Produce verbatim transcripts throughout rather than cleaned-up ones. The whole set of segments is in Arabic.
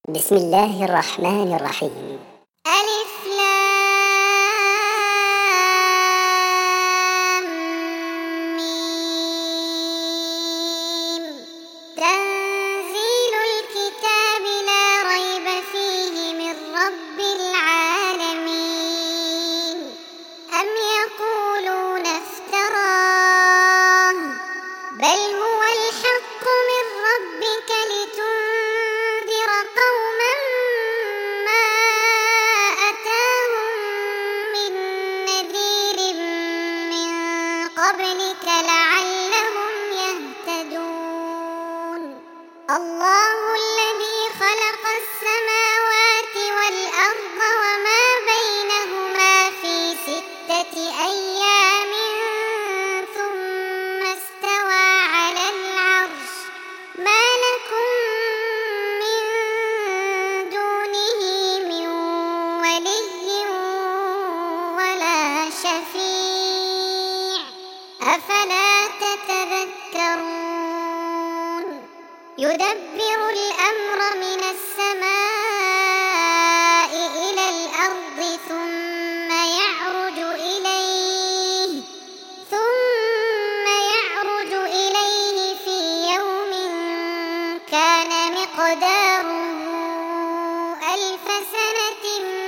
بسم الله الرحمن الرحيم. ألف لام ميم. تنزيل الكتاب لا ريب فيه من رب العالمين. أم يقولون افتراه بل هو الحق من ربك لتنذر قوما ما أتاهم من نذير من قبلك لعلهم يهتدون. الله الذي خلق السماوات والأرض وما بينهما في ستة أيام ثم استوى على العرش. ما لكم من دونه من ولي ولا شفيع أفلا تتذكرون. يدبر الأمر من السماء إلى الأرض ثم يعرج إليه ثم يعرج إليه في يوم كان مقداره ألف سنة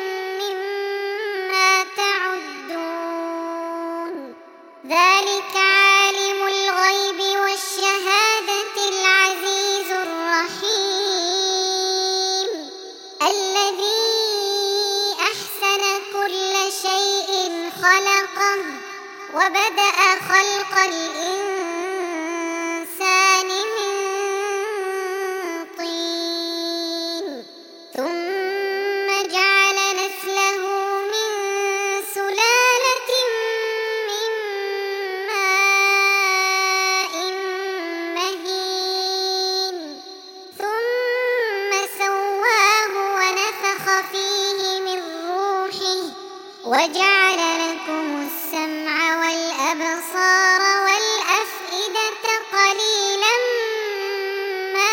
مما تعدون. ذلك عالم الغيب والشهادة العزيز الرحيم الذي أحسن كل شيء خلقه وبدأ خلق الإنسان من طين ثم جعل نسله من سلالة من ماء مهين ثم سواه ونفخ فيه من روحه وجعل لكم السمع والأبصار والأفئدة قليلا ما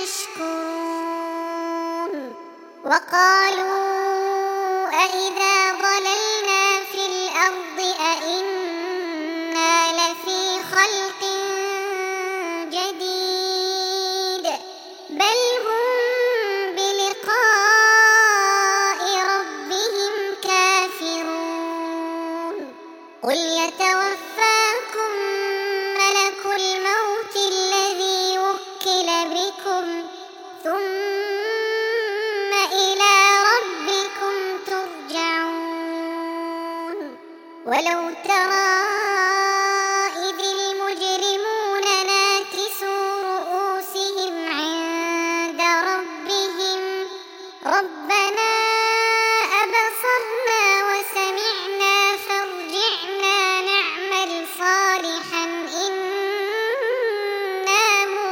تشكرون. وقالوا أإذا ضللنا في الأرض أإنا لفي خلق جديد بل هم بلقاء ربهم كافرون. قل يتوفاكم ملك الموت الذي وكل بكم ثم إلى ربكم ترجعون. ولو ترى إذ المجرمون ناكسوا رؤوسهم عند ربهم ربنا أبصرنا وسمعنا فارجعنا نعمل صالحا إنا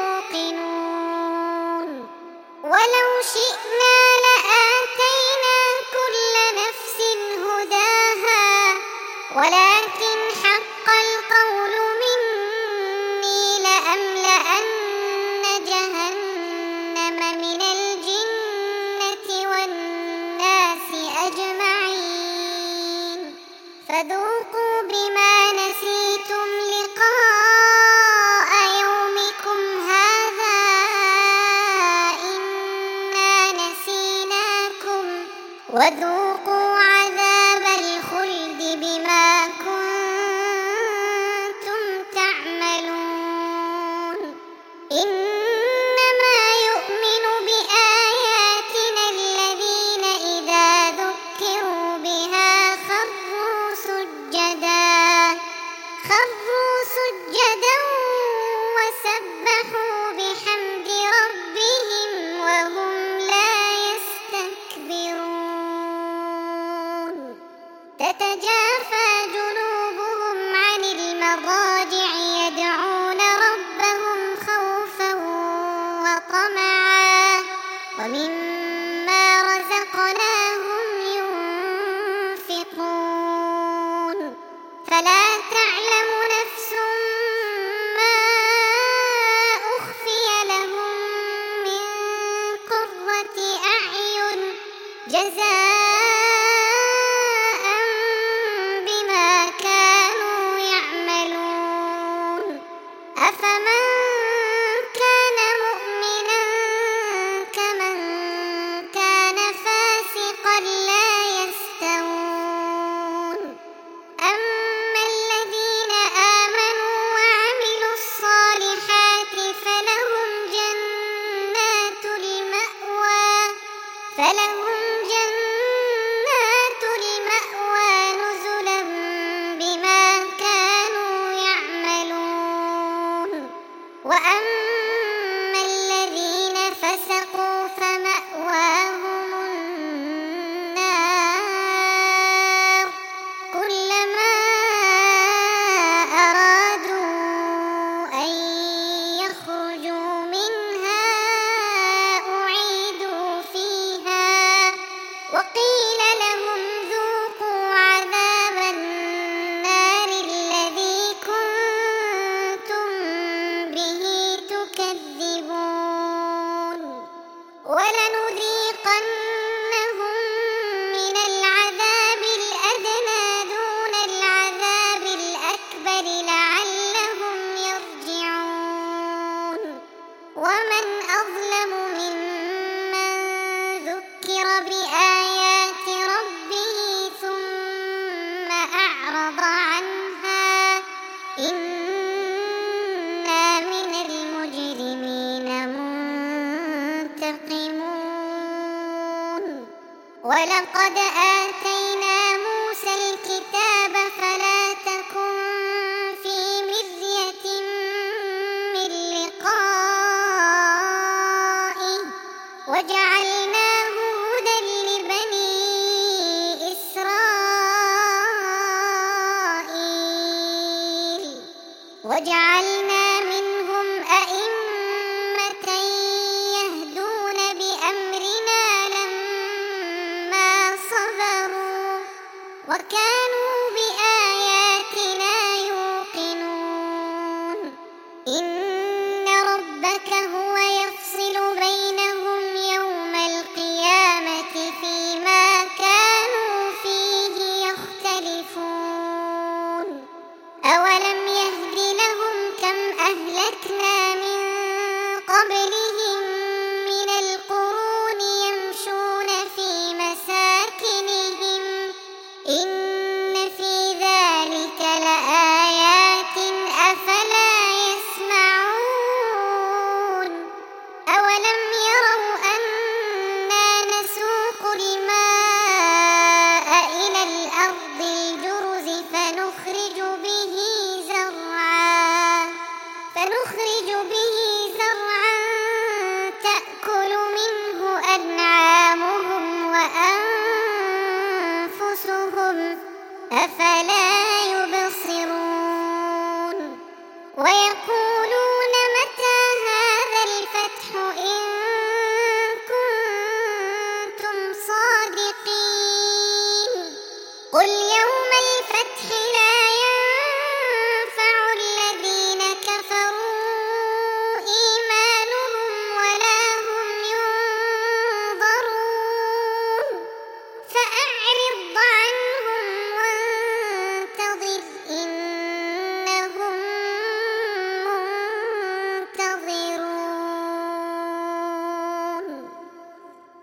موقنون. ولو شئنا لآتينا كل نفس هداها ولكن حق القول مني لأملأن جهنم من الجنة والناس أجمعين فذوقوا بما نسيتم لقاء يومكم هذا إنا نسيناكم وذوقوا عذاب الخلد بما كنتم تعملون. إنما يؤمن بآياتنا الذين إذا ذكروا بها خروا سجدا خروا سجدا وسبحوا بحمد ربهم وهم لا يستكبرون. جزاء بما كانوا يعملون. أفمن كان مؤمنا كمن كان فاسقا لا يستوون. أما الذين آمنوا وعملوا الصالحات فلهم جنات المأوى فلهم جنات المأوى نزلا بما كانوا يعملون. وأما الذين فسقوا فمأواهم النار كلما أرادوا أن يخرجوا منها أعيدوا فيها وقيل لهم ذوقوا عذاب النار الذي كنتم به تكذبون. ولنذيقنهم من العذاب الأدنى دون العذاب الأكبر لعلهم يرجعون. ومن أظلم ممن ذكر بآيات ربه ثم أعرض عنها إنا من المجرمين منتقمون. ولقد آتينا موسى الكتاب فلا تكن في مرية من لقائه وجعلنا